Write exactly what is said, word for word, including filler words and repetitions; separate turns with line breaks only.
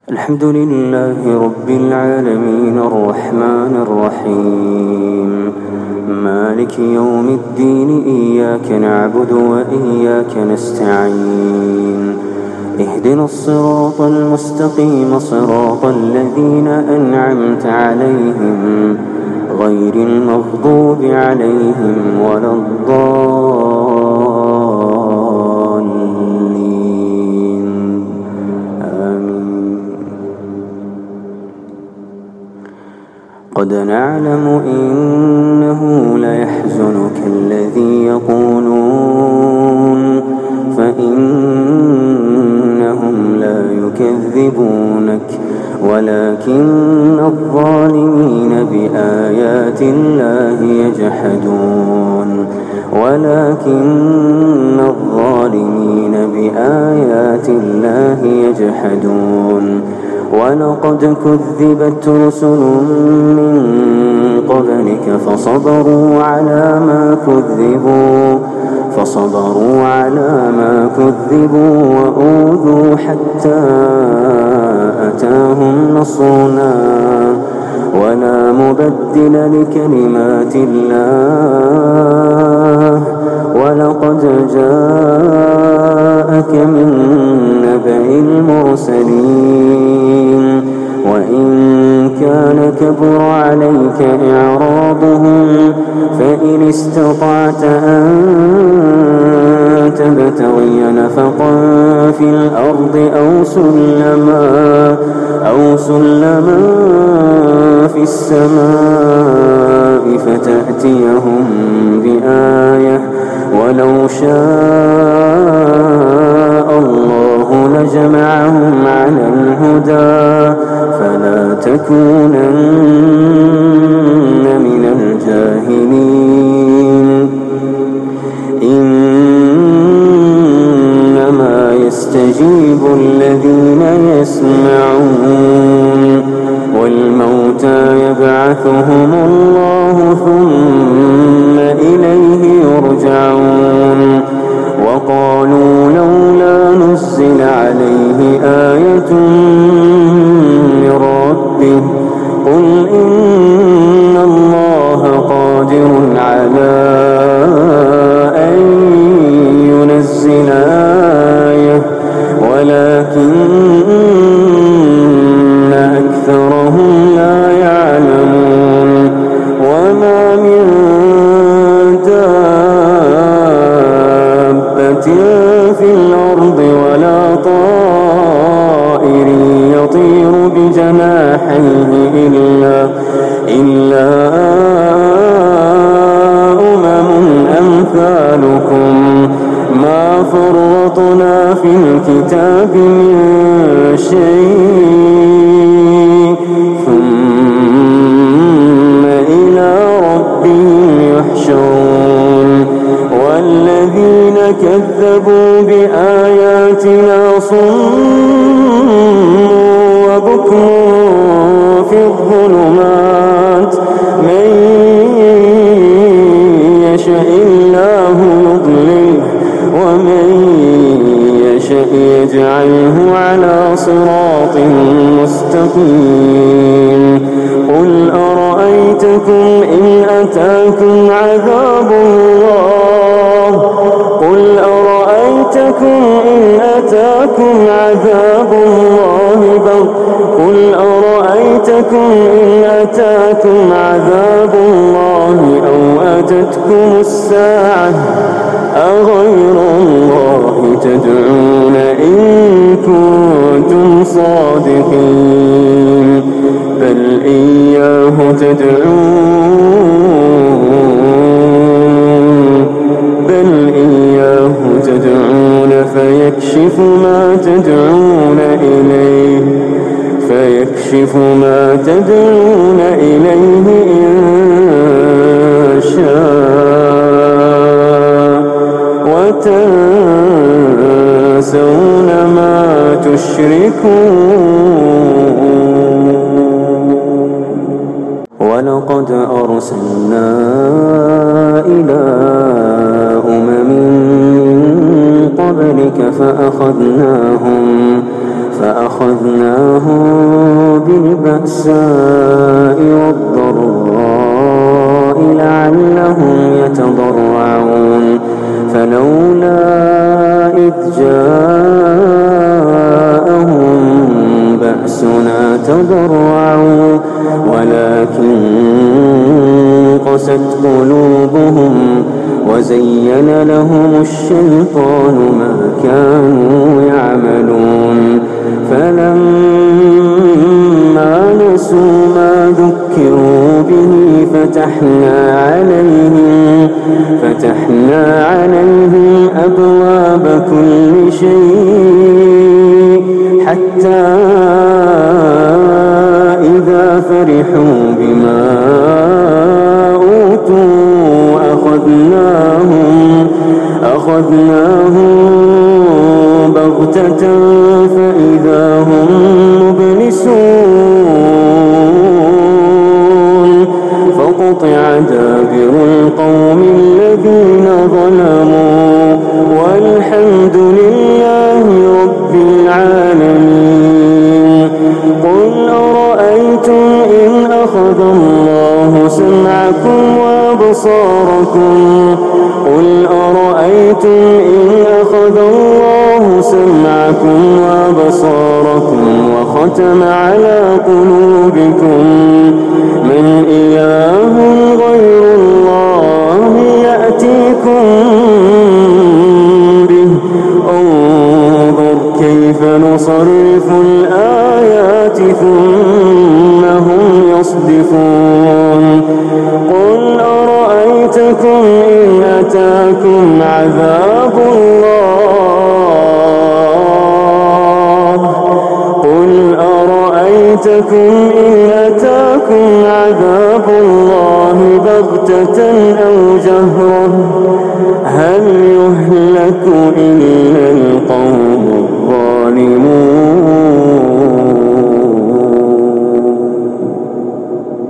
الحمد لله رب العالمين الرحمن الرحيم مالك يوم الدين إياك نعبد وإياك نستعين اهدنا الصراط المستقيم صراط الذين أنعمت عليهم غير المغضوب عليهم ولا الضالين آمين. قد نعلم إنه ليحزنك الذي يقولون فإنهم لا يكذبونك ولكن الظالمين بآيات الله يجحدون ولكن الظالمين بآيات الله يجحدون ولقد كذبت رسل من قبلك فصبروا على ما كذبوا فصبروا على ما كذبوا وأوذوا حتى أتاهم نصرنا ولا مبدل لكلمات الله ولقد جاءك من نبأ المرسلين وإن كان كبر عليك إعراضهم فإن استطعت أن تبتغي نفقا في الأرض أو سلما أو سلما في السماء فتأتيهم بآية ولو شاء الله لجمعهم على الهدى فلا تكونن من الجاهلين. إنما يستجيب الذين يسمعون والموتى يبعثهم الله ثم إليه يرجعون وقالوا لولا نزل عليه آية من ربه قل إن الله قادر على أن ينزل آية ولكن أكثرهم لا يعلمون وما من دابة في الأرض ولا طائر يطير بجناحيه إلا إلا أمم أمثالكم ما فرطنا في الكتاب من شيء ثم إلى ربهم يحشرون والذين كذبوا بآياتنا صم وبكم في الظلمات من يشاء الله يضلله ومن يشاء يجعله على صراط مستقيم. قل أرأيتكم إن أتاكم عذاب الله قل أرأيتكم إن أتاكم عذاب الله بل قل أرأيتكم إن أتاكم عذاب الله أو أتتكم الساعة أغير الله تدعون إن كنتم صادقين بل إياه تدعون بل إياه تدعون فيكشف ما تدعون إليه فيكشف ما تدعون إليه إن شاء وتنسون ما تشركون. ولقد أرسلنا إلى أمم من قبلك فأخذناهم فأخذناهم بالبأساء والضراء لعلهم يتضرعون فلولا إذ جاءهم بأسنا تضرعوا ولكن قست قلوبهم وزين لهم الشيطان ما كانوا يعملون فلما نسوا ما ذكروا به فتحنا عليهم فتحنا عليهم أبواب كل شيء حتى إذا فرحوا بما أوتوا أخذناهم أخذناهم بغتة فإذا هم مبلسون فقطع دابر القوم الذين ظلموا والحمد لله رب العالمين قل أرأيتم إن أخذ الله سمعكم وأبصاركم قل أرأيتم إن أخذ الله سمعكم وأبصاركم وختم على قلوبكم من إله غير الله يأتيكم به انظر كيف نصرف الآيات ثم هم يصدفون قل أرأيتكم إن أتاكم عذاب الله قل أرأيتكم إن أتاكم عذاب الله بغتة أو جهرة هل يهلك إلا